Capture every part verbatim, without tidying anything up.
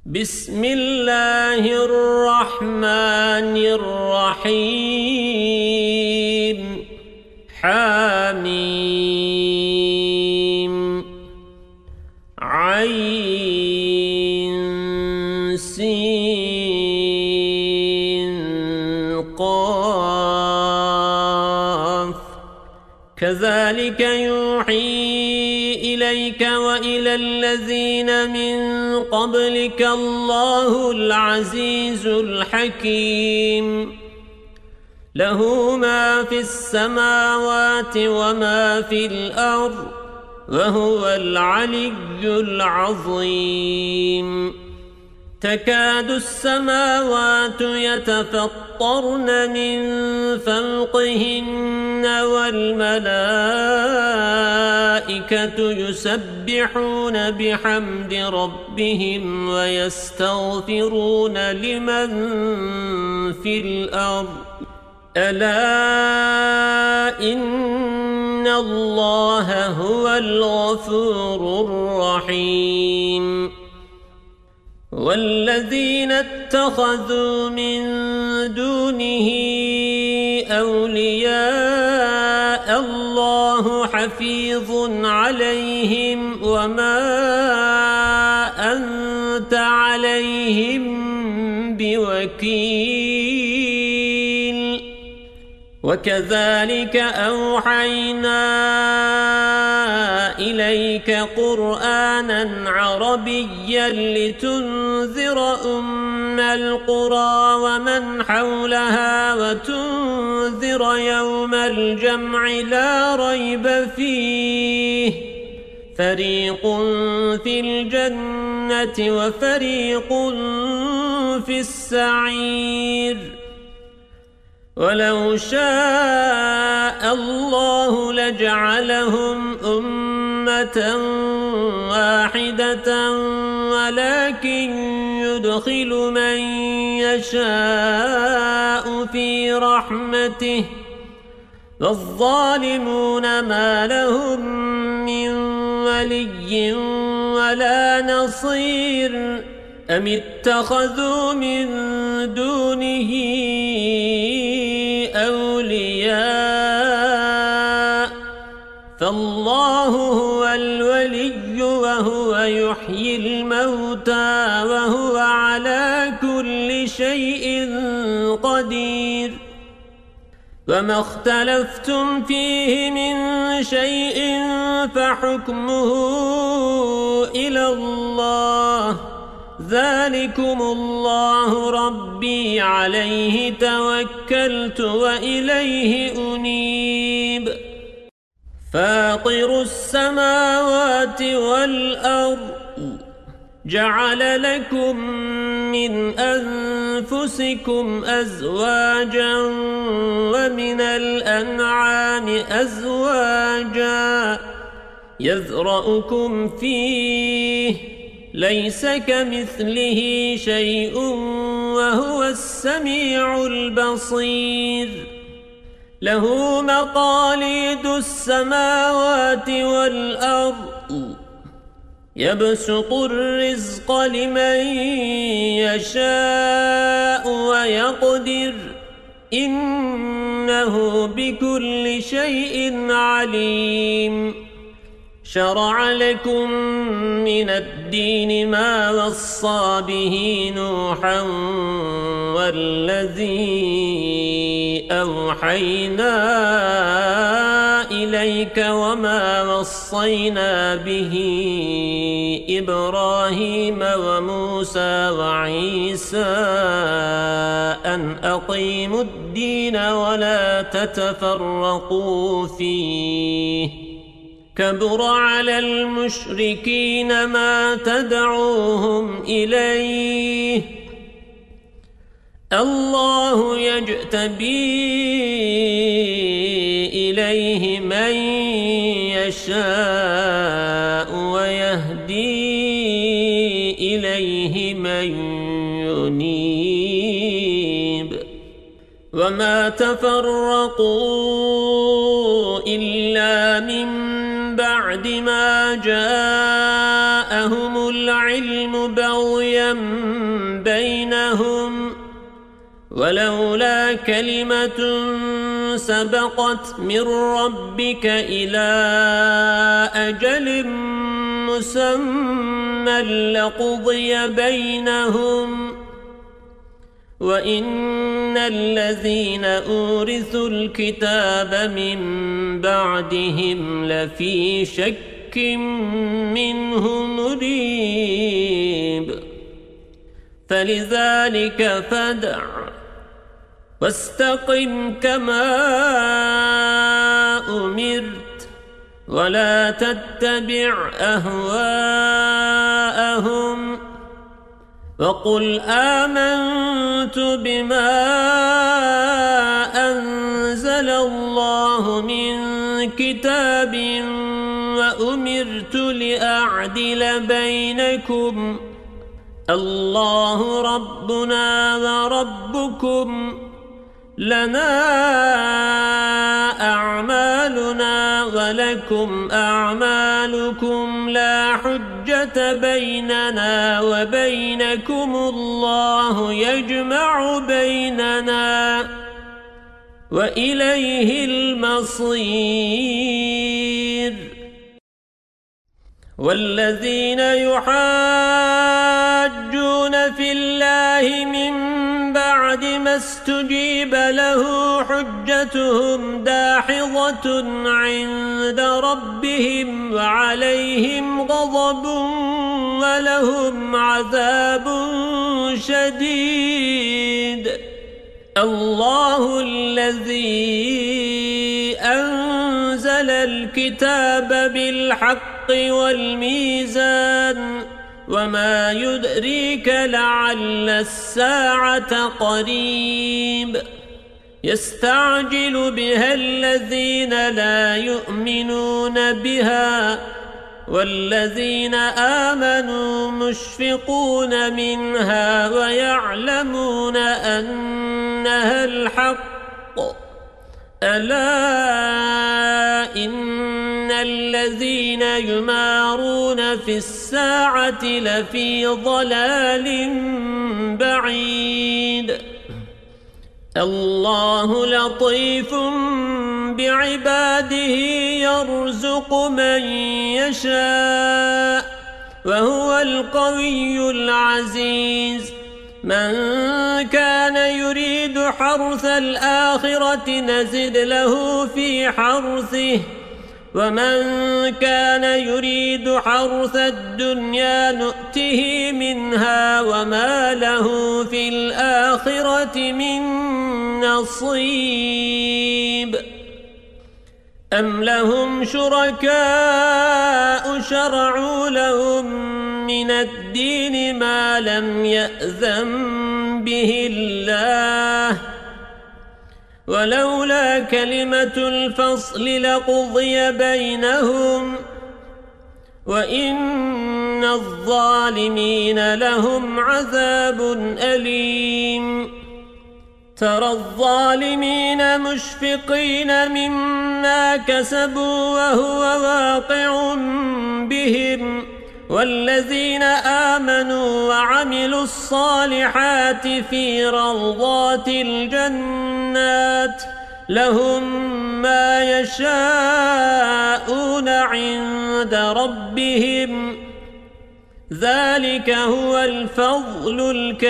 بسم الله الرحمن الرحيم حميم عين سين قاف كذلك يوحي إليك وإلى الذين من قبلك الله العزيز الحكيم له ما في السماوات وما في الأرض وهو العلي العظيم تكاد السماوات يتفطرن من فوقهن والملائكة يسبحون بحمد ربهم ويستغفرون لمن في الأرض ألا إن الله هو الغفور الرحيم والذين اتخذوا من دونه أولياء الله حفيظ عليهم وما أنت عليهم بوكيل وكذلك أوحينا إليك قرآنا عربيا لتنذر أم القرى ومن حولها وتنذر يوم الجمع لا ريب فيه فريق في الجنة وفريق في السعير ولو شاء الله لجعلهم أمة واحدة ولكن يدخل من يشاء في رحمته والظالمون ما لهم من ولي ولا نصير أم اتخذوا من دونه أولياء فالله هو الولي وهو يحيي الموتى وهو على كل شيء قدير وما اختلفتم فيه من شيء فحكمه إلى الله ذلكم الله ربي عليه توكلت وإليه أنيب فاطر السماوات والأرض جعل لكم من أنفسكم أزواجا ومن الأنعام أزواجا يذرأكم فيه ليس كمثله شيء وهو السميع البصير له مقاليد السماوات والأرض يبسط الرزق لمن يشاء ويقدر إنه بكل شيء عليم شرع لكم من الدين ما وصى به نوحا والذي أوحينا إليك وما وصينا به إبراهيم وموسى وعيسى أن أقيموا الدين ولا تتفرقوا فيه كبر على المشركين ما تدعوهم إليه الله يجتبي إليه من يشاء ويهدي إليه من ينيب وما تفرقوا إلا من بعد ما جاءهم آتاهم العلم بغيا بينهم ولولا كلمة سبقت من ربك إلى أجل مسمى لقضي بينهم وإن الذين أورثوا الكتاب من بعدهم لفي شك منه مريب فلذلك فادع واستقم كما أمرت ولا تتبع أهواءهم وقل آمنت بما أنزل الله من كتاب وأمرت لأعدل بينكم الله ربنا وربكم لنا أعمالنا ولكم أعمالكم لا حجة بيننا وبينكم الله يجمع بيننا وإليه المصير والذين يحاجون في الله من بعد ما استجيب له حجتهم داحضة عند ربهم وعليهم غضب ولهم عذاب شديد الله الذي أنزل الكتاب بالحق والميزان وما يدريك لعل الساعة قريب يستعجل بها الذين لا يؤمنون بها والذين آمنوا مشفقون منها ويعلمون أنها الحق ألا إن الذين يمارون في الساعة لفي ضلال بعيد الله لطيف بعباده يرزق من يشاء وهو القوي العزيز من كان يريد حرث الآخرة نزد له في حرثه ومن كان يريد حرث الدنيا نؤته منها وما له في الآخرة من نصيب أم لهم شركاء شرعوا لهم من الدين ما لم يأذن به الله ولولا كلمة الفصل لقضي بينهم وإن الظالمين لهم عذاب أليم ترى الظالمين مشفقين مما كسبوا وهو واقع بهم والذين آمنوا وعملوا الصالحات في روضات الجنات لهم ما يشاءون عند ربهم ذلك هو الفضل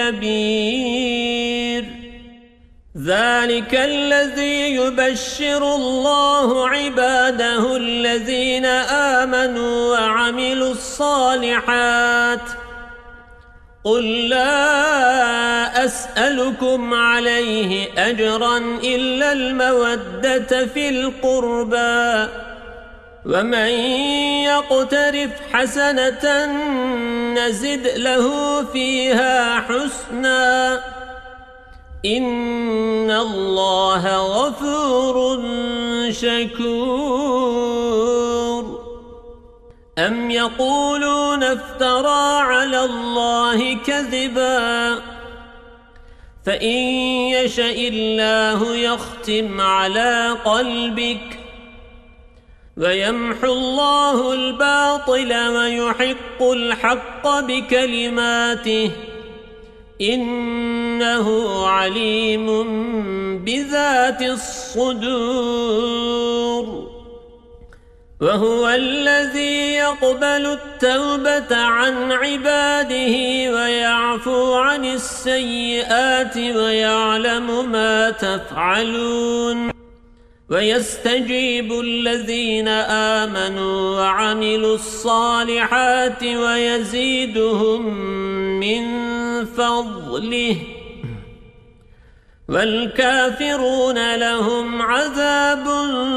الكبير ذلك الذي يبشر الله عباده الذين آمنوا وعملوا الصالحات قل لا أسألكم عليه أجرا إلا المودة في القربى ومن يقترف حسنة نزد له فيها حسنا إن الله غفور شكور أم يقولون افترى على الله كذبا فإن يشاء الله يختم على قلبك ويمحو الله الباطل ويحق الحق بكلماته إنه عليم بذات الصدور وهو الذي يقبل التوبة عن عباده ويعفو عن السيئات ويعلم ما تفعلون ويستجيب الذين آمنوا وعملوا الصالحات ويزيدهم من فضله والكافرون لهم عذاب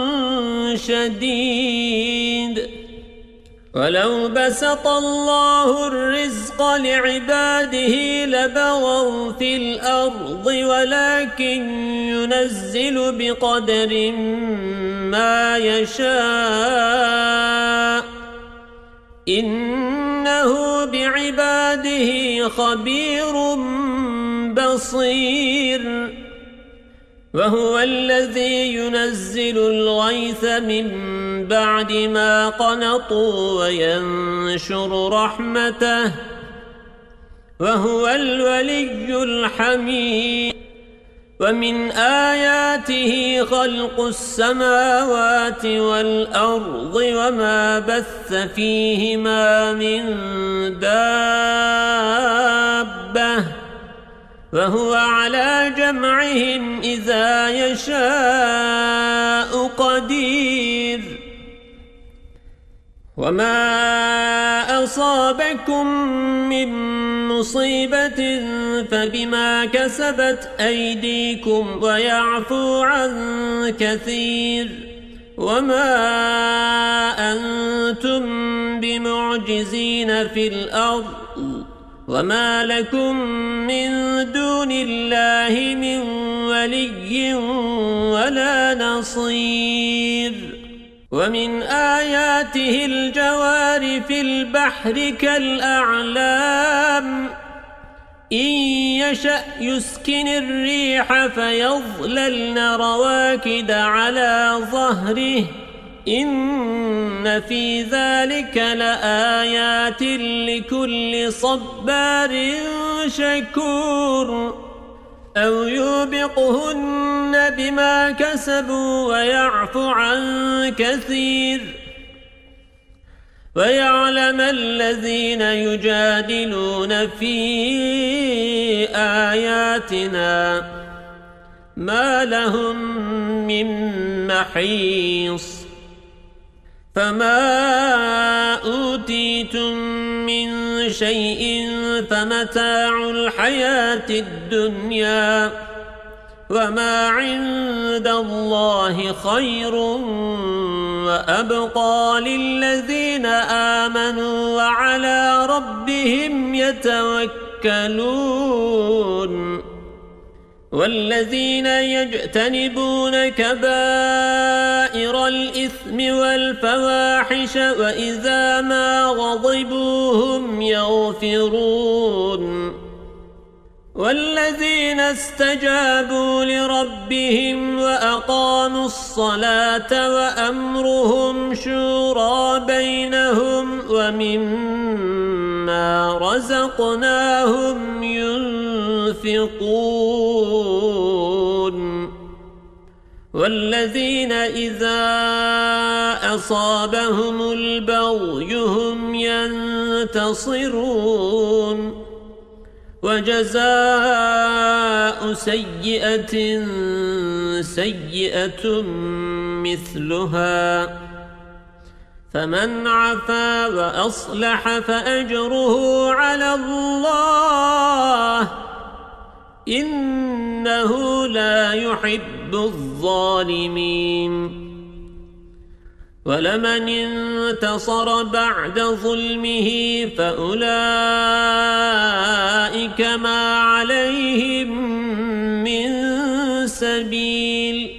شديد ولو بسط الله الرزق لعباده لبغوا في الأرض ولكن ينزل بقدر ما يشاء إنه بعباده خبير بصير وهو الذي ينزل الغيث من بعد ما قنطوا وينشر رحمته وهو الولي الحميد ومن آياته خلق السماوات والأرض وما بث فيهما من دابة وهو على جمعهم إذا يشاء قدير وما أصابكم من مصيبة فبما كسبت أيديكم ويعفو عن كثير وما أنتم بمعجزين في الأرض وما لكم من دون الله من ولي ولا نصير ومن آياته الجوار في البحر كالأعلام إن يشأ يسكن الريح فيظللن رواكد على ظهره إن في ذلك لآيات لكل صبار شكور أو يوبقهن بما كسبوا ويعفو عن كثير ويعلم الذين يجادلون في آياتنا ما لهم من محيص فما أوتيتم من شيء فمتاع الحياة الدنيا وما عند الله خير وأبقى للذين آمنوا وعلى ربهم يتوكلون والذين يجتنبون كبائر الإثم والفواحش وإذا ما غضبوا هم يغفرون والذين استجابوا لربهم وأقاموا الصلاة وأمرهم شورى بينهم ومما رزقناهم ينفقون والذين إذا أصابهم البغي هم ينتصرون وجزاء سيئة سيئة مثلها فمن عفا وأصلح فأجره على الله إنه لا يحب الظالمين ولمن انتصر بعد ظلمه فأولئك ما عليهم من سبيل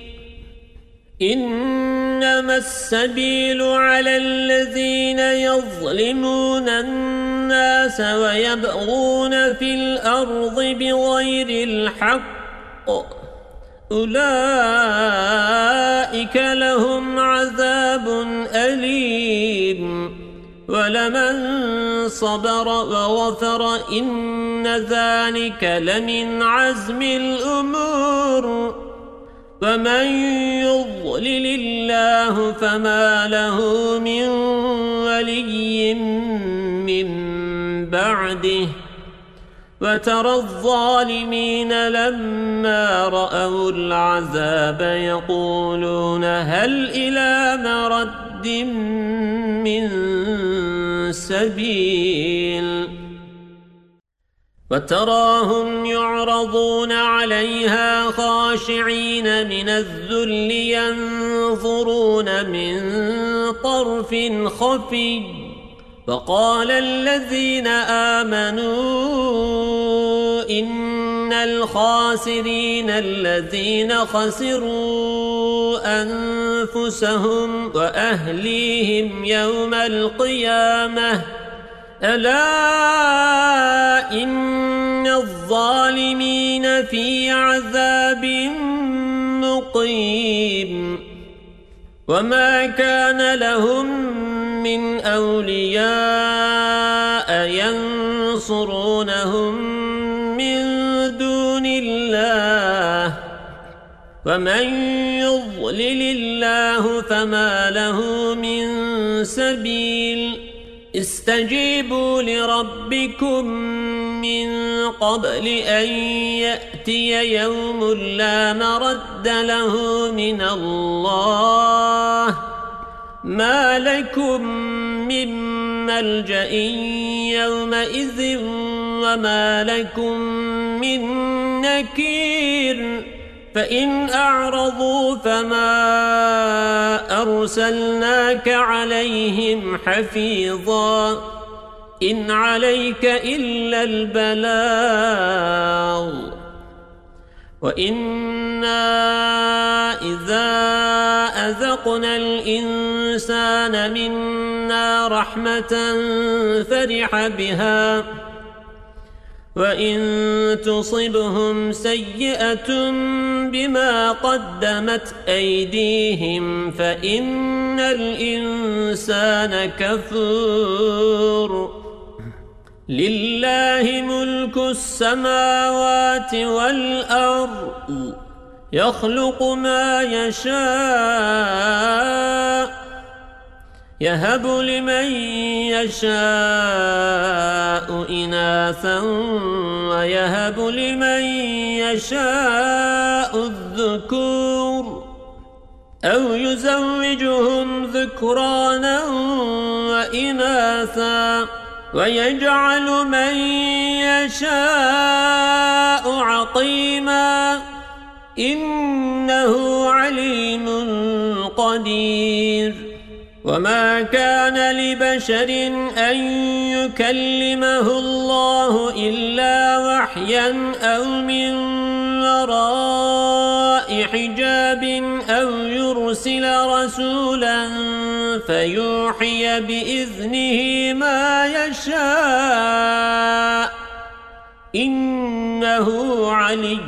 إنما السبيل على الذين يظلمون الناس ويبغون في الأرض بغير الحق أولئك لهم عذاب أليم ولمن صبر وغفر إن ذلك لمن عزم الأمور ومن يضلل الله فما له من ولي من بعده وترى الظالمين لما رأوا العذاب يقولون هل إلى مرد من سبيل وتراهم يعرضون عليها خاشعين من الذل ينظرون من طرف خفي وقال الذين آمنوا إن الخاسرين الذين خسروا أنفسهم وأهليهم يوم القيامة ألا إن الظالمين في عذاب مقيم وما كان لهم من أولياء ينصرونهم من دون الله ومن يضلل الله فما له من سبيل استجيبوا لربكم من قبل أن يأتي يوم لا مرد له من الله ما لكم من ملجأ يومئذ وما لكم من نكير فإن أعرضوا فما أرسلناك عليهم حفيظا إن عليك إلا البلاغ وإنا إذا أذقنا الإنسان منا رحمة فرح بها وإن تصبهم سيئة بما قدمت أيديهم فإن الإنسان كفور لله ملك السماوات والأرض يخلق ما يشاء يهب لمن يشاء إناثا ويهب لمن يشاء الذكور أو يزوجهم ذكرانا وإناثا ويجعل من يشاء عقيما إنه عليم قدير وما كان لبشر أن يكلمه الله إلا وحيا أو من وراء حجاب أو يرسل رسولا فيوحي بإذنه ما يشاء إنه علي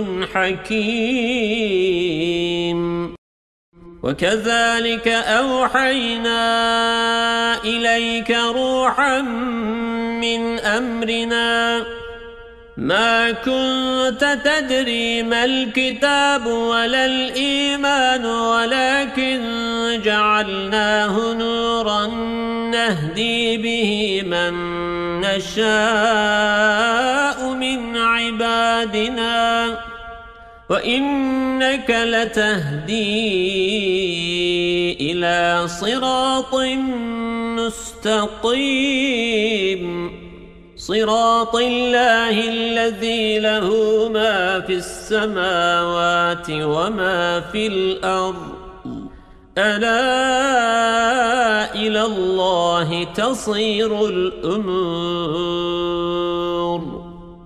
حكيم وكذلك أوحينا إليك روحا من أمرنا ما كنت تدري ما الكتاب ولا الإيمان ولكن جعلناه نورا نهدي به من نشاء من عبادنا وإنك لتهدي إلى صراط مستقيم صراط الله الذي له ما في السماوات وما في الأرض ألا إلى الله تصير الأمور